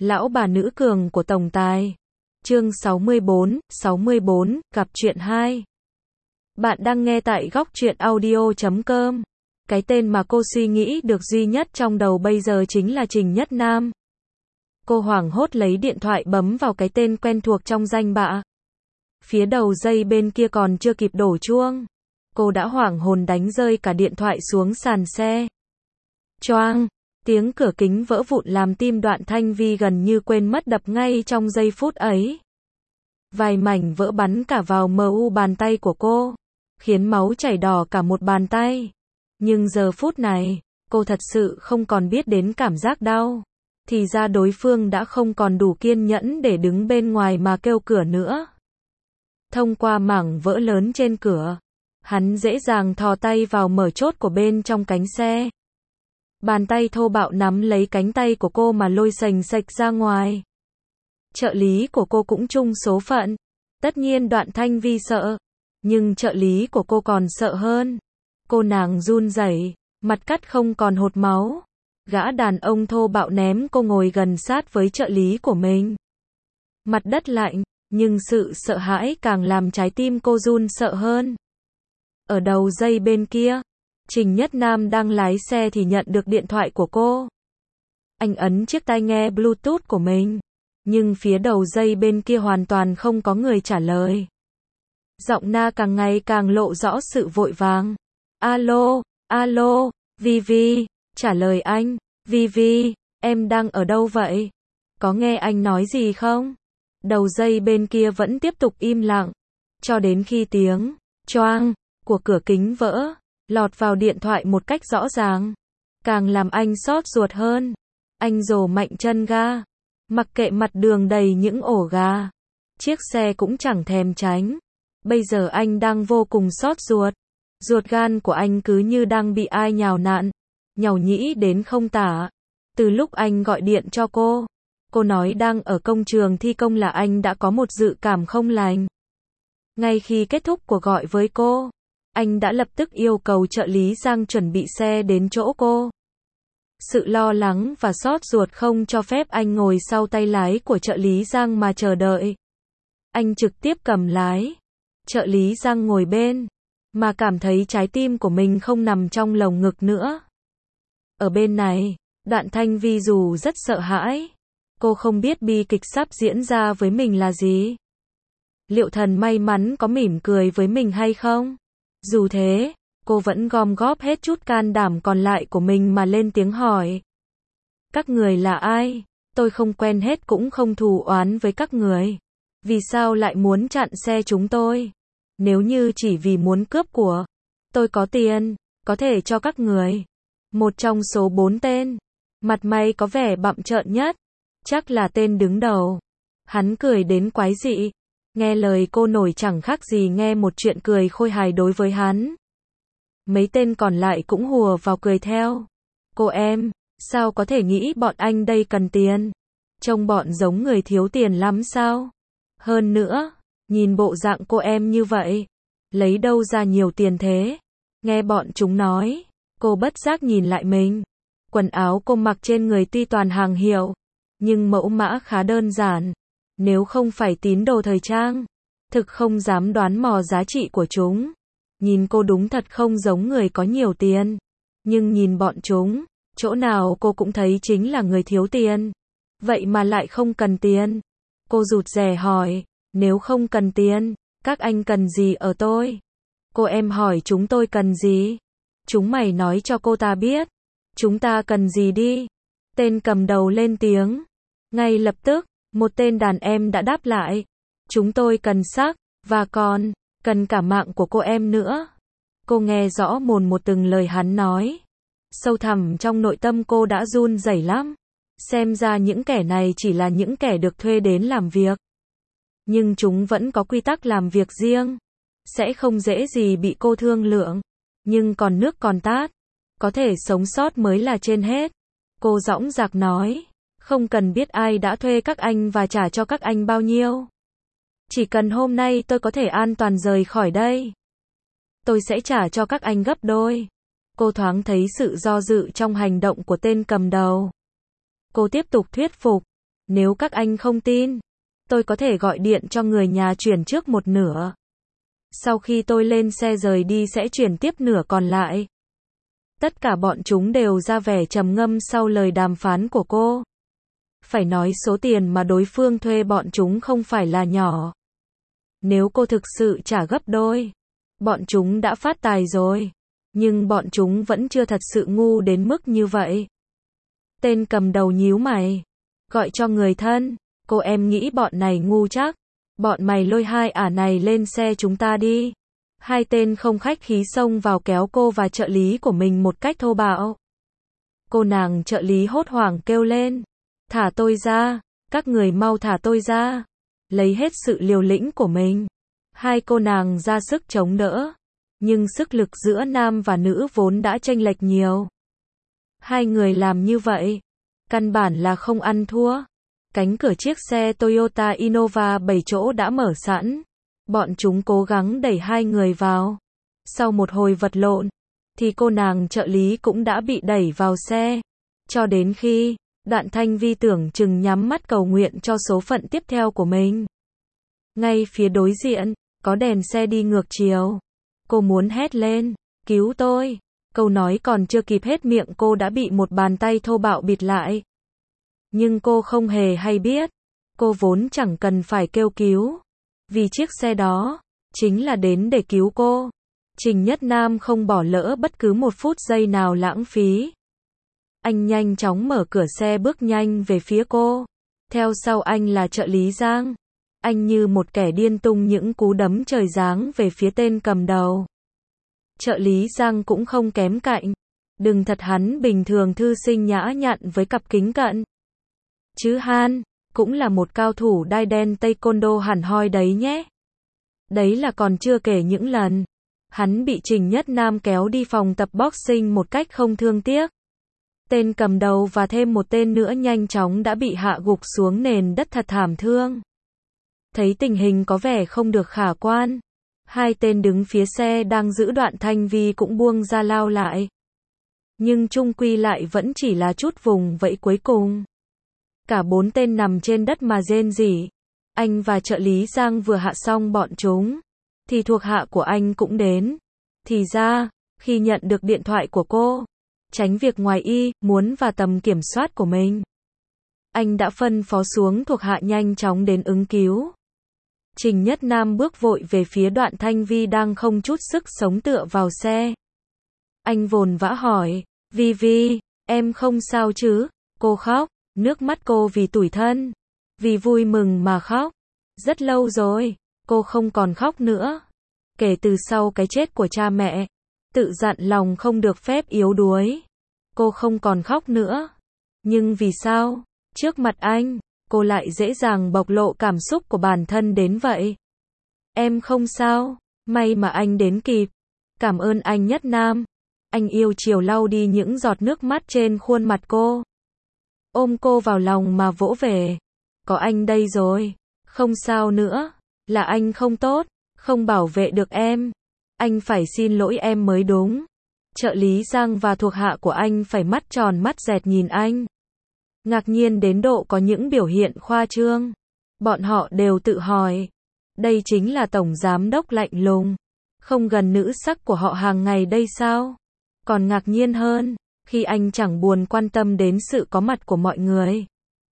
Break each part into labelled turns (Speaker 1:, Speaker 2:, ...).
Speaker 1: Lão bà nữ cường của tổng tài. Chương 64, gặp chuyện 2. Bạn đang nghe tại góc truyện audio.com. Cái tên mà cô suy nghĩ được duy nhất trong đầu bây giờ chính là Trình Nhất Nam. Cô hoảng hốt lấy điện thoại bấm vào cái tên quen thuộc trong danh bạ. Phía đầu dây bên kia còn chưa kịp đổ chuông. Cô đã hoảng hồn đánh rơi cả điện thoại xuống sàn xe. Choang! Tiếng cửa kính vỡ vụn làm tim Đoạn Thanh Vi gần như quên mất đập ngay trong giây phút ấy. Vài mảnh vỡ bắn cả vào mu bàn tay của cô, khiến máu chảy đỏ cả một bàn tay. Nhưng giờ phút này, cô thật sự không còn biết đến cảm giác đau. Thì ra đối phương đã không còn đủ kiên nhẫn để đứng bên ngoài mà kêu cửa nữa. Thông qua mảng vỡ lớn trên cửa, hắn dễ dàng thò tay vào mở chốt của bên trong cánh xe. Bàn tay thô bạo nắm lấy cánh tay của cô mà lôi xềnh xệch ra ngoài. Trợ lý của cô cũng chung số phận. Tất nhiên Đoạn Thanh Vi sợ, nhưng trợ lý của cô còn sợ hơn. Cô nàng run rẩy, mặt cắt không còn hột máu. Gã đàn ông thô bạo ném cô ngồi gần sát với trợ lý của mình. Mặt đất lạnh, nhưng sự sợ hãi càng làm trái tim cô run sợ hơn. Ở đầu dây bên kia, Trình Nhất Nam đang lái xe thì nhận được điện thoại của cô. Anh ấn chiếc tai nghe Bluetooth của mình, nhưng phía đầu dây bên kia hoàn toàn không có người trả lời. Giọng na càng ngày càng lộ rõ sự vội vàng. Alo, alo, Vivi, trả lời anh. Vivi, em đang ở đâu vậy? Có nghe anh nói gì không? Đầu dây bên kia vẫn tiếp tục im lặng, cho đến khi tiếng choang của cửa kính vỡ lọt vào điện thoại một cách rõ ràng, càng làm anh xót ruột hơn. Anh dồ mạnh chân ga, mặc kệ mặt đường đầy những ổ gà, chiếc xe cũng chẳng thèm tránh. Bây giờ anh đang vô cùng xót ruột. Ruột gan của anh cứ như đang bị ai nhào nặn, nhàu nhĩ đến không tả. Từ lúc anh gọi điện cho cô nói đang ở công trường thi công là anh đã có một dự cảm không lành. Ngay khi kết thúc cuộc gọi với cô, anh đã lập tức yêu cầu trợ lý Giang chuẩn bị xe đến chỗ cô. Sự lo lắng và xót ruột không cho phép anh ngồi sau tay lái của trợ lý Giang mà chờ đợi. Anh trực tiếp cầm lái. Trợ lý Giang ngồi bên, mà cảm thấy trái tim của mình không nằm trong lồng ngực nữa. Ở bên này, Đoạn Thanh Vi dù rất sợ hãi, cô không biết bi kịch sắp diễn ra với mình là gì. Liệu thần may mắn có mỉm cười với mình hay không? Dù thế, cô vẫn gom góp hết chút can đảm còn lại của mình mà lên tiếng hỏi. Các người là ai? Tôi không quen hết cũng không thù oán với các người. Vì sao lại muốn chặn xe chúng tôi? Nếu như chỉ vì muốn cướp của, tôi có tiền, có thể cho các người. Một trong số 4 tên, mặt mày có vẻ bặm trợn nhất, chắc là tên đứng đầu. Hắn cười đến quái dị. Nghe lời cô nổi chẳng khác gì nghe một chuyện cười khôi hài đối với hắn. Mấy tên còn lại cũng hùa vào cười theo. Cô em, sao có thể nghĩ bọn anh đây cần tiền? Trông bọn giống người thiếu tiền lắm sao? Hơn nữa, nhìn bộ dạng cô em như vậy, lấy đâu ra nhiều tiền thế? Nghe bọn chúng nói, cô bất giác nhìn lại mình. Quần áo cô mặc trên người tuy toàn hàng hiệu, nhưng mẫu mã khá đơn giản. Nếu không phải tín đồ thời trang, thực không dám đoán mò giá trị của chúng. Nhìn cô đúng thật không giống người có nhiều tiền. Nhưng nhìn bọn chúng, chỗ nào cô cũng thấy chính là người thiếu tiền. Vậy mà lại không cần tiền. Cô rụt rè hỏi, nếu không cần tiền, các anh cần gì ở tôi? Cô em hỏi chúng tôi cần gì? Chúng mày nói cho cô ta biết. Chúng ta cần gì đi? Tên cầm đầu lên tiếng. Ngay lập tức, một tên đàn em đã đáp lại. Chúng tôi cần xác, và còn, cần cả mạng của cô em nữa. Cô nghe rõ mồn một từng lời hắn nói. Sâu thẳm trong nội tâm cô đã run rẩy lắm. Xem ra những kẻ này chỉ là những kẻ được thuê đến làm việc. Nhưng chúng vẫn có quy tắc làm việc riêng. Sẽ không dễ gì bị cô thương lượng. Nhưng còn nước còn tát. Có thể sống sót mới là trên hết. Cô dõng dạc nói. Không cần biết ai đã thuê các anh và trả cho các anh bao nhiêu. Chỉ cần hôm nay tôi có thể an toàn rời khỏi đây, tôi sẽ trả cho các anh gấp đôi. Cô thoáng thấy sự do dự trong hành động của tên cầm đầu. Cô tiếp tục thuyết phục. Nếu các anh không tin, tôi có thể gọi điện cho người nhà chuyển trước một nửa. Sau khi tôi lên xe rời đi sẽ chuyển tiếp nửa còn lại. Tất cả bọn chúng đều ra vẻ trầm ngâm sau lời đàm phán của cô. Phải nói số tiền mà đối phương thuê bọn chúng không phải là nhỏ. Nếu cô thực sự trả gấp đôi, bọn chúng đã phát tài rồi. Nhưng bọn chúng vẫn chưa thật sự ngu đến mức như vậy. Tên cầm đầu nhíu mày. Gọi cho người thân. Cô em nghĩ bọn này ngu chắc. Bọn mày lôi hai ả này lên xe chúng ta đi. Hai tên không khách khí xông vào kéo cô và trợ lý của mình một cách thô bạo. Cô nàng trợ lý hốt hoảng kêu lên. Thả tôi ra, các người mau thả tôi ra. Lấy hết sự liều lĩnh của mình. Hai cô nàng ra sức chống đỡ. Nhưng sức lực giữa nam và nữ vốn đã chênh lệch nhiều. Hai người làm như vậy, căn bản là không ăn thua. Cánh cửa chiếc xe Toyota Innova 7 chỗ đã mở sẵn. Bọn chúng cố gắng đẩy hai người vào. Sau một hồi vật lộn, thì cô nàng trợ lý cũng đã bị đẩy vào xe. Cho đến khi, Đoạn Thanh Vi tưởng chừng nhắm mắt cầu nguyện cho số phận tiếp theo của mình. Ngay phía đối diện, có đèn xe đi ngược chiều. Cô muốn hét lên, cứu tôi. Câu nói còn chưa kịp hết miệng cô đã bị một bàn tay thô bạo bịt lại. Nhưng cô không hề hay biết. Cô vốn chẳng cần phải kêu cứu. Vì chiếc xe đó, chính là đến để cứu cô. Trình Nhất Nam không bỏ lỡ bất cứ một phút giây nào lãng phí. Anh nhanh chóng mở cửa xe bước nhanh về phía cô. Theo sau anh là trợ lý Giang. Anh như một kẻ điên tung những cú đấm trời giáng về phía tên cầm đầu. Trợ lý Giang cũng không kém cạnh. Đừng thật hắn bình thường thư sinh nhã nhặn với cặp kính cận. Chứ Han, cũng là một cao thủ đai đen taekwondo hẳn hoi đấy nhé. Đấy là còn chưa kể những lần hắn bị Trình Nhất Nam kéo đi phòng tập boxing một cách không thương tiếc. Tên cầm đầu và thêm một tên nữa nhanh chóng đã bị hạ gục xuống nền đất thật thảm thương. Thấy tình hình có vẻ không được khả quan, hai tên đứng phía xe đang giữ Đoạn Thanh Vi cũng buông ra lao lại. Nhưng chung quy lại vẫn chỉ là chút vùng vẫy cuối cùng. Cả bốn tên nằm trên đất mà rên rỉ. Anh và trợ lý Giang vừa hạ xong bọn chúng, thì thuộc hạ của anh cũng đến. Thì ra, khi nhận được điện thoại của cô, tránh việc ngoài ý muốn và tầm kiểm soát của mình, anh đã phân phó xuống thuộc hạ nhanh chóng đến ứng cứu. Trình Nhất Nam bước vội về phía Đoạn Thanh Vi đang không chút sức sống tựa vào xe. Anh vồn vã hỏi, Vi Vi, em không sao chứ? Cô khóc, nước mắt cô vì tủi thân, vì vui mừng mà khóc. Rất lâu rồi, cô không còn khóc nữa. Kể từ sau cái chết của cha mẹ, tự dặn lòng không được phép yếu đuối. Cô không còn khóc nữa. Nhưng vì sao, trước mặt anh, cô lại dễ dàng bộc lộ cảm xúc của bản thân đến vậy? Em không sao, may mà anh đến kịp. Cảm ơn anh Nhất Nam. Anh yêu chiều lau đi những giọt nước mắt trên khuôn mặt cô. Ôm cô vào lòng mà vỗ về. Có anh đây rồi, không sao nữa, là anh không tốt, không bảo vệ được em. Anh phải xin lỗi em mới đúng. Trợ lý Giang và thuộc hạ của anh phải mắt tròn mắt dẹt nhìn anh. Ngạc nhiên đến độ có những biểu hiện khoa trương. Bọn họ đều tự hỏi, đây chính là tổng giám đốc lạnh lùng, không gần nữ sắc của họ hàng ngày đây sao? Còn ngạc nhiên hơn, khi anh chẳng buồn quan tâm đến sự có mặt của mọi người.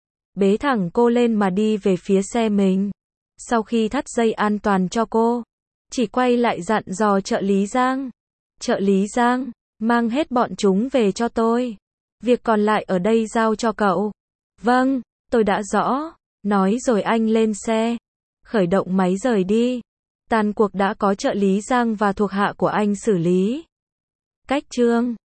Speaker 1: Bế thẳng cô lên mà đi về phía xe mình. Sau khi thắt dây an toàn cho cô, chỉ quay lại dặn dò trợ lý Giang. Trợ lý Giang, mang hết bọn chúng về cho tôi. Việc còn lại ở đây giao cho cậu. Vâng, tôi đã rõ. Nói rồi anh lên xe, khởi động máy rời đi. Tàn cuộc đã có trợ lý Giang và thuộc hạ của anh xử lý. Cách chương